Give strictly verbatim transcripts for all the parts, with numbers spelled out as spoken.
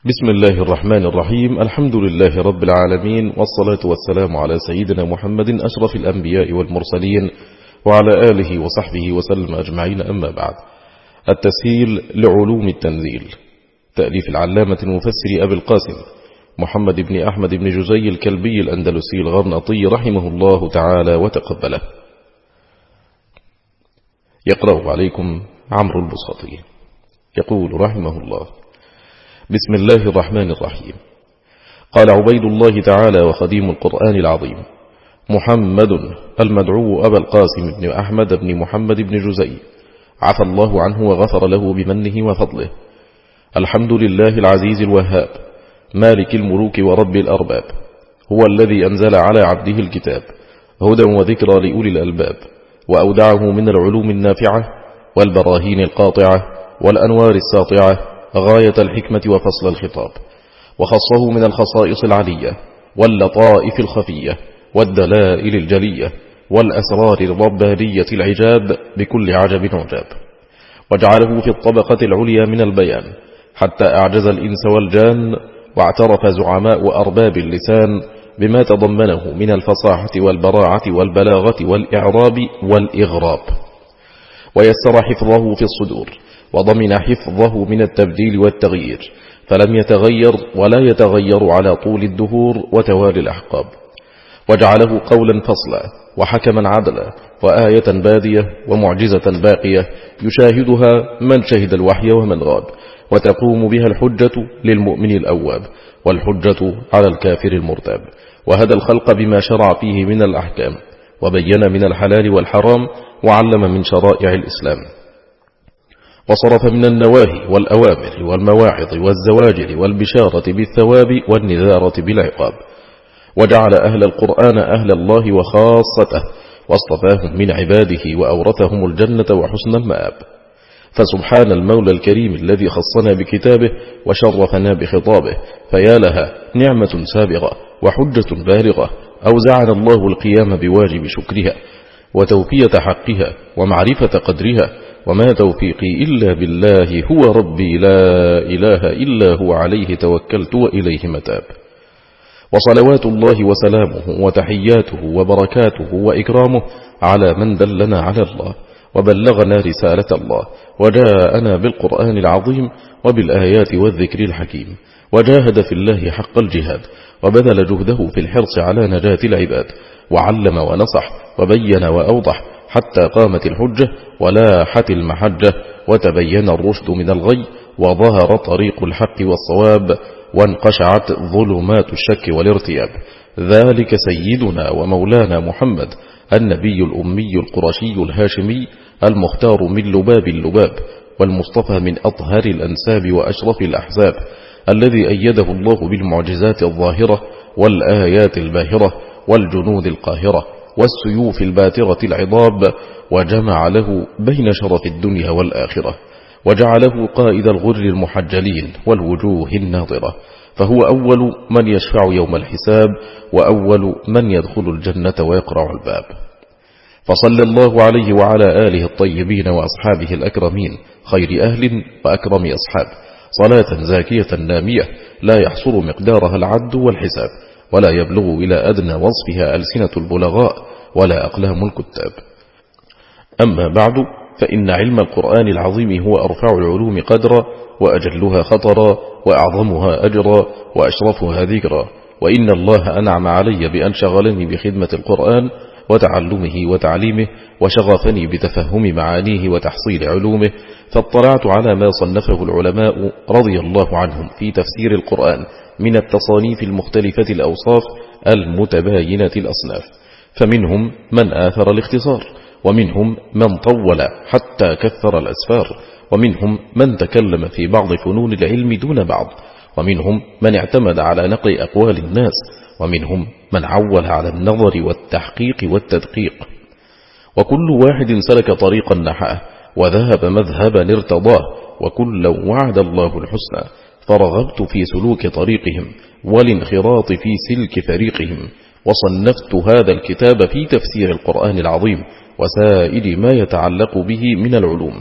بسم الله الرحمن الرحيم. الحمد لله رب العالمين، والصلاة والسلام على سيدنا محمد أشرف الأنبياء والمرسلين وعلى آله وصحبه وسلم أجمعين. أما بعد، التسهيل لعلوم التنزيل، تأليف العلامة المفسر أبي القاسم محمد بن أحمد بن جزي الكلبي الأندلسي الغرناطي رحمه الله تعالى وتقبله. يقرأ عليكم عمرو البساطي. يقول رحمه الله: بسم الله الرحمن الرحيم. قال عبيد الله تعالى وخديم القرآن العظيم: محمد المدعو أبا القاسم بن أحمد بن محمد بن جزي، عفى الله عنه وغفر له بمنه وفضله. الحمد لله العزيز الوهاب، مالك الملوك ورب الأرباب، هو الذي أنزل على عبده الكتاب هدى وذكرى لأولي الألباب، وأودعه من العلوم النافعة والبراهين القاطعة والأنوار الساطعة غاية الحكمة وفصل الخطاب، وخصه من الخصائص العلية واللطائف الخفية والدلائل الجلية والأسرار الربانية العجاب بكل عجب عجاب، وجعله في الطبقة العليا من البيان حتى أعجز الإنس والجان، واعترف زعماء وأرباب اللسان بما تضمنه من الفصاحة والبراعة والبلاغة والإعراب والإغراب، ويسر حفظه في الصدور، وضمن حفظه من التبديل والتغيير، فلم يتغير ولا يتغير على طول الدهور وتوالي الأحقاب، وجعله قولا فصلا وحكما عدلا وآية بادية ومعجزة باقية يشاهدها من شهد الوحي ومن غاب، وتقوم بها الحجة للمؤمن الأواب والحجة على الكافر المرتاب، وهدى الخلق بما شرع فيه من الأحكام، وبين من الحلال والحرام، وعلم من شرائع الإسلام، وصرف من النواهي والأوامر والمواعظ والزواجر والبشارة بالثواب والنذارة بالعقاب، وجعل أهل القرآن أهل الله وخاصته، واصطفاهم من عباده وأورثهم الجنة وحسن المآب. فسبحان المولى الكريم الذي خصنا بكتابه وشرفنا بخطابه، فيا لها نعمة سابغة وحجة بالغة أوزعنا الله القيام بواجب شكرها وتوفية حقها ومعرفة قدرها، وما توفيقي إلا بالله، هو ربي لا إله إلا هو، عليه توكلت وإليه متاب. وصلوات الله وسلامه وتحياته وبركاته وإكرامه على من دلنا على الله وبلغنا رسالة الله وجاءنا بالقرآن العظيم وبالآيات والذكر الحكيم، وجاهد في الله حق الجهاد وبذل جهده في الحرص على نجاة العباد، وعلم ونصح وبين وأوضح حتى قامت الحجة ولاحت المحجة وتبين الرشد من الغي، وظهر طريق الحق والصواب، وانقشعت ظلمات الشك والارتياب. ذلك سيدنا ومولانا محمد النبي الأمي القرشي الهاشمي المختار من لباب اللباب، والمصطفى من أطهر الأنساب وأشرف الأحزاب، الذي أيده الله بالمعجزات الظاهرة والآيات الباهرة والجنود القاهرة والسيوف الباترة العضاب، وجمع له بين شرف الدنيا والآخرة، وجعله قائد الغر المحجلين والوجوه الناظرة، فهو أول من يشفع يوم الحساب، وأول من يدخل الجنة ويقرع الباب. فصلى الله عليه وعلى آله الطيبين وأصحابه الأكرمين، خير أهل وأكرم أصحاب، صلاة زاكية نامية لا يحصر مقدارها العد والحساب، ولا يبلغ إلى أدنى وصفها ألسنة البلغاء ولا أقلام الكتاب. أما بعد، فإن علم القرآن العظيم هو أرفع العلوم قدرا، وأجلها خطرا، وأعظمها أجرا، وأشرفها ذكرا، وإن الله أنعم علي بأن شغلني بخدمة القرآن وتعلمه وتعليمه، وشغفني بتفهم معانيه وتحصيل علومه، فاطلعت على ما صنفه العلماء رضي الله عنهم في تفسير القرآن من التصانيف المختلفة الأوصاف المتباينة الأصناف، فمنهم من آثر الاختصار، ومنهم من طول حتى كثر الأسفار، ومنهم من تكلم في بعض فنون العلم دون بعض، ومنهم من اعتمد على نقل أقوال الناس، ومنهم من عول على النظر والتحقيق والتدقيق، وكل واحد سلك طريقا نحاه وذهب مذهبا ارتضاه، وكل وعد الله الحسنى، فرغبت في سلوك طريقهم والانخراط في سلك فريقهم، وصنفت هذا الكتاب في تفسير القرآن العظيم وسائر ما يتعلق به من العلوم،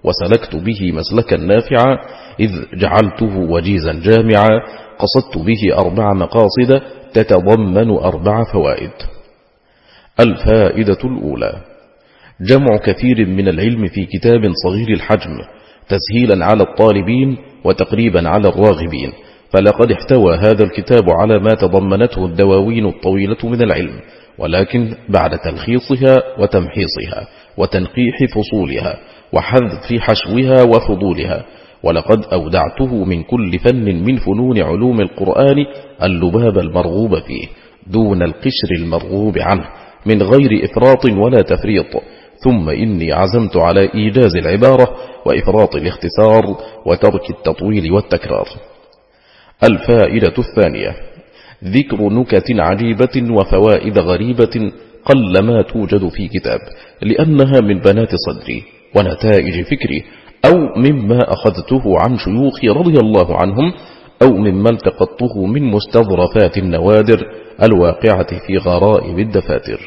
وسلكت به مسلكا نافعا، إذ جعلته وجيزا جامعا، قصدت به أربع مقاصد تتضمن أربع فوائد. الفائدة الأولى: جمع كثير من العلم في كتاب صغير الحجم، تسهيلا على الطالبين وتقريبا على الراغبين، فلقد احتوى هذا الكتاب على ما تضمنته الدواوين الطويلة من العلم، ولكن بعد تلخيصها وتمحيصها وتنقيح فصولها وحذف حشوها وفضولها. ولقد أودعته من كل فن من فنون علوم القرآن اللباب المرغوب فيه دون القشر المرغوب عنه، من غير إفراط ولا تفريط. ثم إني عزمت على إيجاز العبارة وإفراط الاختصار وترك التطويل والتكرار. الفائدة الثانية: ذكر نكت عجيبة وفوائد غريبة قلما توجد في كتاب، لأنها من بنات صدري ونتائج فكري، أو مما أخذته عن شيوخي رضي الله عنهم، أو مما التقطته من مستظرفات النوادر الواقعة في غرائب الدفاتر.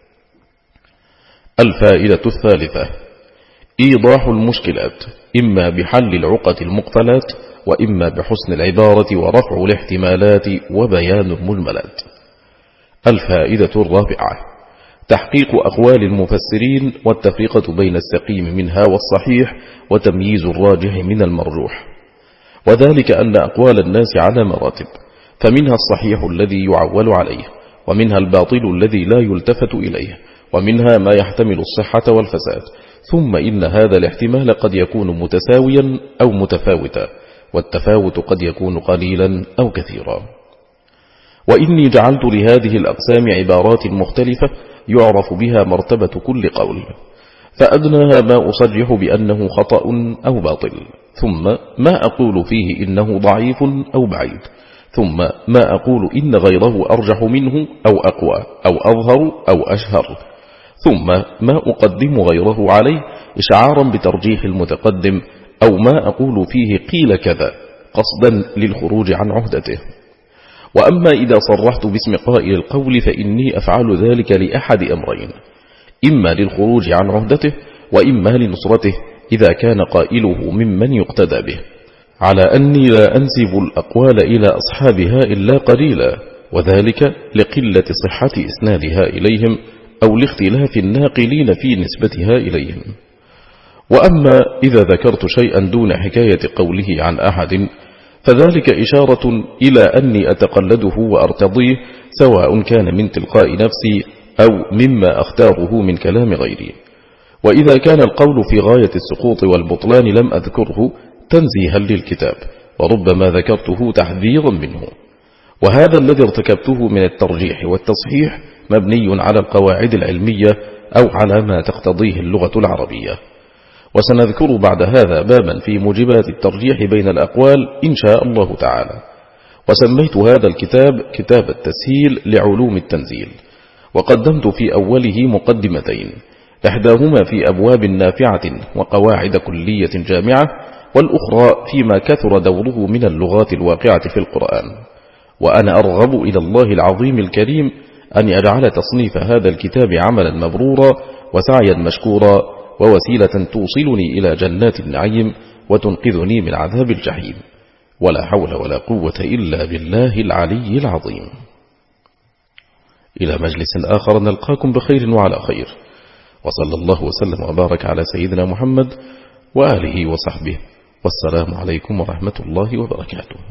الفائدة الثالثة: إيضاح المشكلات، إما بحل العقد المقتلات، وإما بحسن العبارة ورفع الاحتمالات وبيان المجملات. الفائدة الرابعة: تحقيق أقوال المفسرين والتفرقة بين السقيم منها والصحيح، وتمييز الراجح من المرجوح، وذلك أن أقوال الناس على مراتب، فمنها الصحيح الذي يعول عليه، ومنها الباطل الذي لا يلتفت إليه، ومنها ما يحتمل الصحة والفساد، ثم إن هذا الاحتمال قد يكون متساويا أو متفاوتا، والتفاوت قد يكون قليلا أو كثيرا. وإني جعلت لهذه الأقسام عبارات مختلفة يعرف بها مرتبة كل قول، فأدناها ما أصرح بأنه خطأ أو باطل، ثم ما أقول فيه إنه ضعيف أو بعيد، ثم ما أقول إن غيره أرجح منه أو أقوى أو أظهر أو أشهر، ثم ما أقدم غيره عليه إشعارا بترجيح المتقدم، أو ما أقول فيه قيل كذا قصدا للخروج عن عهدته. وأما إذا صرحت باسم قائل القول فإني أفعل ذلك لأحد أمرين: إما للخروج عن عهدته، وإما لنصرته إذا كان قائله ممن يقتدى به، على أني لا أنسب الأقوال إلى أصحابها إلا قليلا، وذلك لقلة صحة إسنادها إليهم أو لاختلاف الناقلين في نسبتها إليهم. وأما إذا ذكرت شيئا دون حكاية قوله عن أحد فذلك إشارة إلى أني أتقلده وأرتضيه، سواء كان من تلقاء نفسي أو مما أختاره من كلام غيري. وإذا كان القول في غاية السقوط والبطلان لم أذكره تنزيها للكتاب، وربما ذكرته تحذيرا منه. وهذا الذي ارتكبته من الترجيح والتصحيح مبني على القواعد العلمية أو على ما تقتضيه اللغة العربية. وسنذكر بعد هذا بابا في موجبات الترجيح بين الأقوال إن شاء الله تعالى. وسميت هذا الكتاب كتاب التسهيل لعلوم التنزيل، وقدمت في أوله مقدمتين، إحداهما في أبواب نافعة وقواعد كلية جامعة، والأخرى فيما كثر دوره من اللغات الواقعة في القرآن. وأنا أرغب إلى الله العظيم الكريم أن يجعل تصنيف هذا الكتاب عملا مبرورا وسعيا مشكورا، ووسيلة توصلني إلى جنات النعيم وتنقذني من عذاب الجحيم، ولا حول ولا قوة إلا بالله العلي العظيم. إلى مجلس آخر نلقاكم بخير وعلى خير، وصلى الله وسلم وبارك على سيدنا محمد وآله وصحبه، والسلام عليكم ورحمة الله وبركاته.